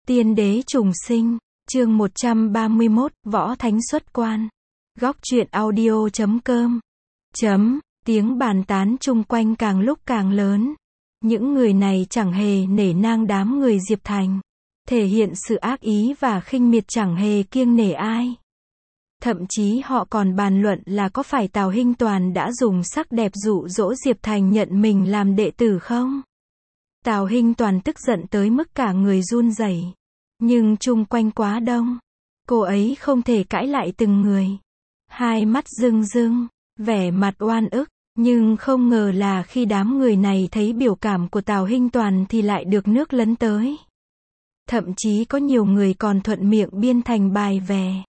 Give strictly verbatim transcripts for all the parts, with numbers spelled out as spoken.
Tiên đế trùng sinh, chương một trăm ba mươi mốt, Võ Thánh xuất quan. Góc truyện audio chấm com. Chấm, tiếng bàn tán chung quanh càng lúc càng lớn. Những người này chẳng hề nể nang đám người Diệp Thành. Thể hiện sự ác ý và khinh miệt chẳng hề kiêng nể ai. Thậm chí họ còn bàn luận là có phải Tào Hinh Toàn đã dùng sắc đẹp dụ dỗ Diệp Thành nhận mình làm đệ tử không? Tào Hinh Toàn tức giận tới mức cả người run rẩy. Nhưng chung quanh quá đông. Cô ấy không thể cãi lại từng người. Hai mắt rưng rưng, vẻ mặt oan ức. Nhưng không ngờ là khi đám người này thấy biểu cảm của Tào Hinh Toàn thì lại được nước lấn tới. Thậm chí có nhiều người còn thuận miệng biên thành bài về.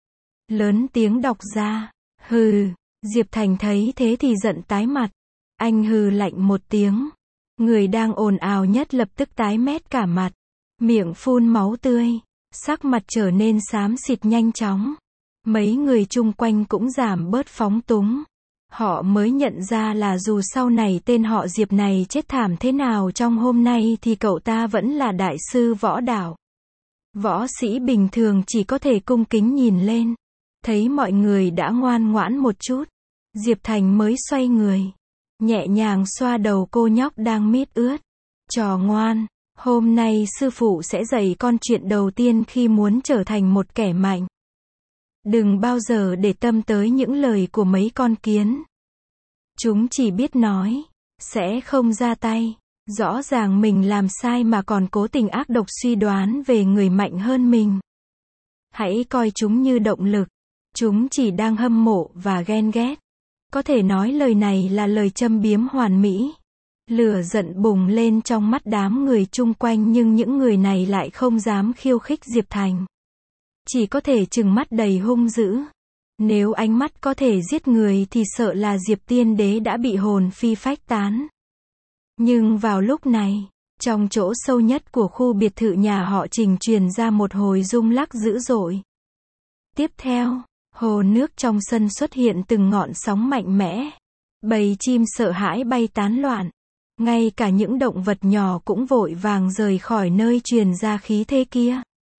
Lớn tiếng đọc ra. Hừ. Diệp Thành thấy thế thì giận tái mặt. Anh hừ lạnh một tiếng. Người đang ồn ào nhất lập tức tái mét cả mặt. Miệng phun máu tươi. Sắc mặt trở nên xám xịt nhanh chóng. Mấy người chung quanh cũng giảm bớt phóng túng. Họ mới nhận ra là dù sau này tên họ Diệp này chết thảm thế nào trong hôm nay thì cậu ta vẫn là đại sư võ đạo. Võ sĩ bình thường chỉ có thể cung kính nhìn lên. Thấy mọi người đã ngoan ngoãn một chút. Diệp Thành mới xoay người. Nhẹ nhàng xoa đầu cô nhóc đang mít ướt. Trò ngoan, hôm nay sư phụ sẽ dạy con chuyện đầu tiên khi muốn trở thành một kẻ mạnh. Đừng bao giờ để tâm tới những lời của mấy con kiến. Chúng chỉ biết nói, sẽ không ra tay. Rõ ràng mình làm sai mà còn cố tình ác độc suy đoán về người mạnh hơn mình. Hãy coi chúng như động lực. Chúng chỉ đang hâm mộ và ghen ghét. Có thể nói lời này là lời châm biếm hoàn mỹ. Lửa giận bùng lên trong mắt đám người chung quanh nhưng những người này lại không dám khiêu khích Diệp Thành. Chỉ có thể trừng mắt đầy hung dữ. Nếu ánh mắt có thể giết người thì sợ là Diệp Tiên Đế đã bị hồn phi phách tán. Nhưng vào lúc này, trong chỗ sâu nhất của khu biệt thự nhà họ Trình truyền ra một hồi rung lắc dữ dội. Tiếp theo, hồ nước trong sân xuất hiện từng ngọn sóng mạnh mẽ. Bầy chim sợ hãi bay tán loạn. Ngay cả những động vật nhỏ cũng vội vàng rời khỏi nơi truyền ra khí thế kia.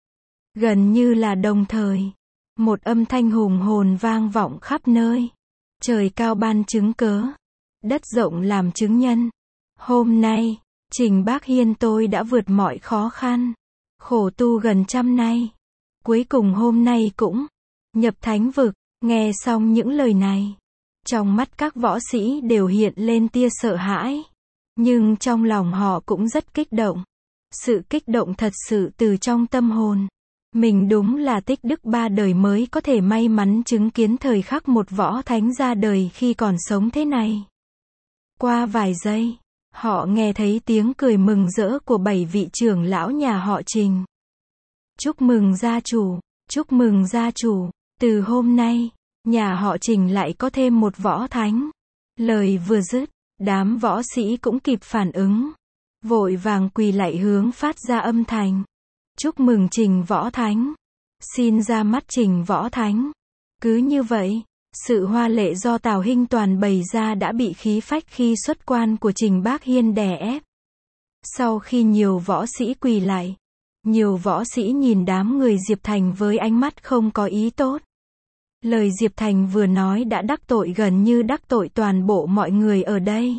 Gần như là đồng thời, một âm thanh hùng hồn vang vọng khắp nơi. Trời cao ban chứng cớ, đất rộng làm chứng nhân. Hôm nay, Trình Bác Hiên tôi đã vượt mọi khó khăn, khổ tu gần trăm nay. Cuối cùng hôm nay cũng nhập thánh vực. Nghe xong những lời này, trong mắt các võ sĩ đều hiện lên tia sợ hãi. Nhưng trong lòng họ cũng rất kích động. Sự kích động thật sự từ trong tâm hồn. Mình đúng là tích đức ba đời mới có thể may mắn chứng kiến thời khắc một võ thánh ra đời khi còn sống thế này. Qua vài giây, họ nghe thấy tiếng cười mừng rỡ của bảy vị trưởng lão nhà họ Trình. Chúc mừng gia chủ, chúc mừng gia chủ, từ hôm nay, nhà họ Trình lại có thêm một võ thánh. Lời vừa dứt, đám võ sĩ cũng kịp phản ứng. Vội vàng quỳ lạy hướng phát ra âm thanh. Chúc mừng Trình Võ Thánh. Xin ra mắt Trình Võ Thánh. Cứ như vậy, sự hoa lệ do Tào Hinh Toàn bày ra đã bị khí phách khi xuất quan của Trình Bác Hiên đè ép. Sau khi nhiều võ sĩ quỳ lạy, nhiều võ sĩ nhìn đám người Diệp Thành với ánh mắt không có ý tốt. Lời Diệp Thành vừa nói đã đắc tội gần như đắc tội toàn bộ mọi người ở đây.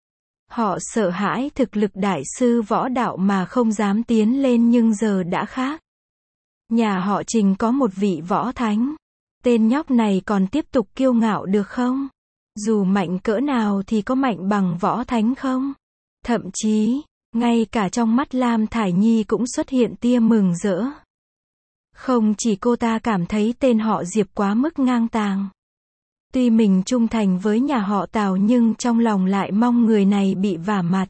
Họ sợ hãi thực lực đại sư võ đạo mà không dám tiến lên nhưng giờ đã khác. Nhà họ Trình có một vị võ thánh. Tên nhóc này còn tiếp tục kiêu ngạo được không? Dù mạnh cỡ nào thì có mạnh bằng võ thánh không? Thậm chí, ngay cả trong mắt Lam Thải Nhi cũng xuất hiện tia mừng rỡ. Không chỉ cô ta cảm thấy tên họ Diệp quá mức ngang tàng. Tuy mình trung thành với nhà họ Tào nhưng trong lòng lại mong người này bị vả mặt.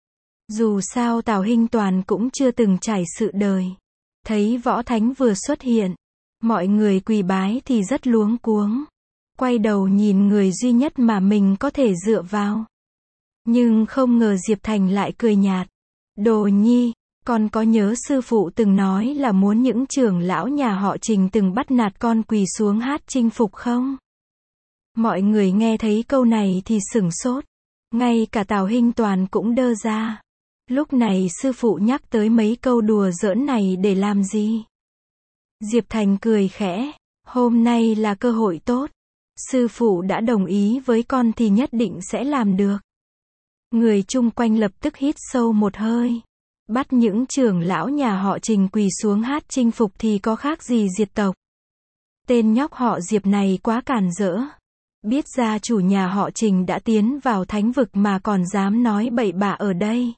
Dù sao Tào Hinh Toàn cũng chưa từng trải sự đời. Thấy võ thánh vừa xuất hiện, mọi người quỳ bái thì rất luống cuống. Quay đầu nhìn người duy nhất mà mình có thể dựa vào. Nhưng không ngờ Diệp Thành lại cười nhạt. Đồ nhi, con có nhớ sư phụ từng nói là muốn những trưởng lão nhà họ Trình từng bắt nạt con quỳ xuống hát chinh phục không? Mọi người nghe thấy câu này thì sửng sốt. Ngay cả Tào Hinh Toàn cũng đơ ra. Lúc này sư phụ nhắc tới mấy câu đùa giỡn này để làm gì? Diệp Thành cười khẽ, hôm nay là cơ hội tốt. Sư phụ đã đồng ý với con thì nhất định sẽ làm được. Người chung quanh lập tức hít sâu một hơi. Bắt những trưởng lão nhà họ Trình quỳ xuống hát chinh phục thì có khác gì diệt tộc. Tên nhóc họ Diệp này quá càn rỡ. Biết gia chủ nhà họ Trình đã tiến vào thánh vực mà còn dám nói bậy bạ ở đây.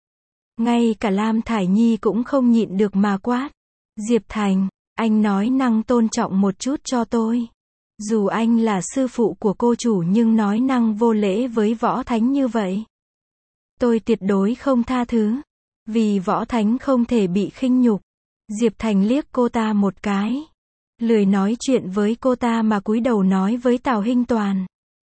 Ngay cả Lam Thải Nhi cũng không nhịn được mà quát. Diệp Thành, anh nói năng tôn trọng một chút cho tôi. Dù anh là sư phụ của cô chủ nhưng nói năng vô lễ với võ thánh như vậy, tôi tuyệt đối không tha thứ. Vì võ thánh không thể bị khinh nhục. Diệp Thành liếc cô ta một cái. Lười nói chuyện với cô ta mà cúi đầu nói với Tào Hinh Toàn.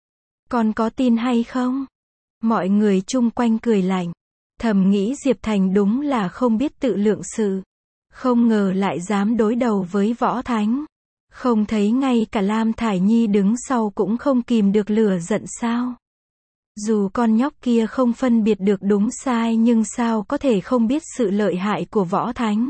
Còn có tin hay không? Mọi người chung quanh cười lạnh. Thầm nghĩ Diệp Thành đúng là không biết tự lượng sự. Không ngờ lại dám đối đầu với võ thánh. Không thấy ngay cả Lam Thải Nhi đứng sau cũng không kìm được lửa giận sao? Dù con nhóc kia không phân biệt được đúng sai nhưng sao có thể không biết sự lợi hại của võ thánh.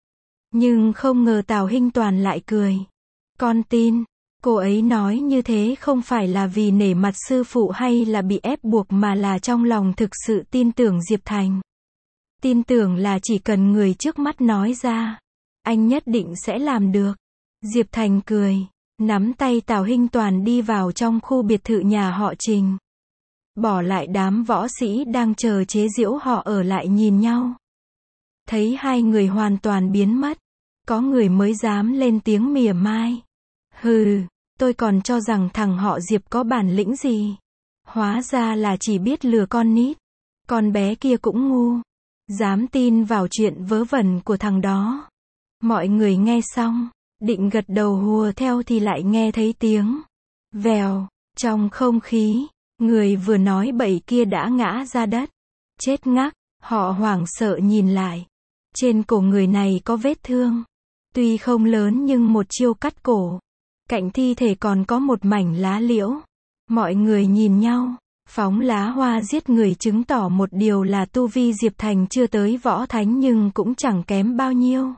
Nhưng không ngờ Tào Hinh Toàn lại cười. Con tin, cô ấy nói như thế không phải là vì nể mặt sư phụ hay là bị ép buộc mà là trong lòng thực sự tin tưởng Diệp Thành. Tin tưởng là chỉ cần người trước mắt nói ra, anh nhất định sẽ làm được. Diệp Thành cười, nắm tay Tào Hinh Toàn đi vào trong khu biệt thự nhà họ Trình. Bỏ lại đám võ sĩ đang chờ chế giễu họ ở lại nhìn nhau. Thấy hai người hoàn toàn biến mất, có người mới dám lên tiếng mỉa mai. Hừ, tôi còn cho rằng thằng họ Diệp có bản lĩnh gì. Hóa ra là chỉ biết lừa con nít. Con bé kia cũng ngu. Dám tin vào chuyện vớ vẩn của thằng đó. Mọi người nghe xong, định gật đầu hùa theo thì lại nghe thấy tiếng vèo, trong không khí, người vừa nói bậy kia đã ngã ra đất. Chết ngắc, họ hoảng sợ nhìn lại. Trên cổ người này có vết thương. Tuy không lớn nhưng một chiêu cắt cổ. Cạnh thi thể còn có một mảnh lá liễu. Mọi người nhìn nhau, phóng lá hoa giết người chứng tỏ một điều là tu vi Diệp Thành chưa tới võ thánh nhưng cũng chẳng kém bao nhiêu.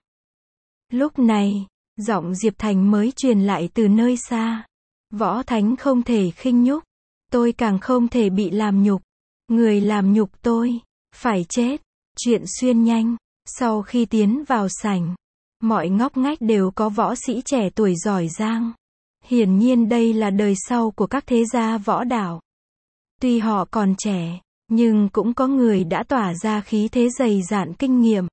Lúc này, giọng Diệp Thành mới truyền lại từ nơi xa. Võ thánh không thể khinh nhúc. Tôi càng không thể bị làm nhục. Người làm nhục tôi, phải chết. Chuyện xuyên nhanh. Sau khi tiến vào sảnh, mọi ngóc ngách đều có võ sĩ trẻ tuổi giỏi giang. Hiển nhiên đây là đời sau của các thế gia võ đạo. Tuy họ còn trẻ, nhưng cũng có người đã tỏa ra khí thế dày dạn kinh nghiệm.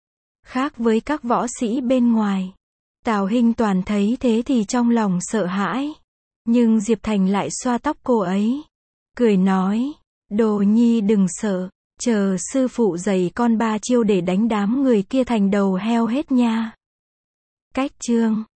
Khác với các võ sĩ bên ngoài. Tào Hinh Toàn thấy thế thì trong lòng sợ hãi. Nhưng Diệp Thành lại xoa tóc cô ấy. Cười nói, Đồ Nhi đừng sợ. Chờ sư phụ dạy con ba chiêu để đánh đám người kia thành đầu heo hết nha. Cách chương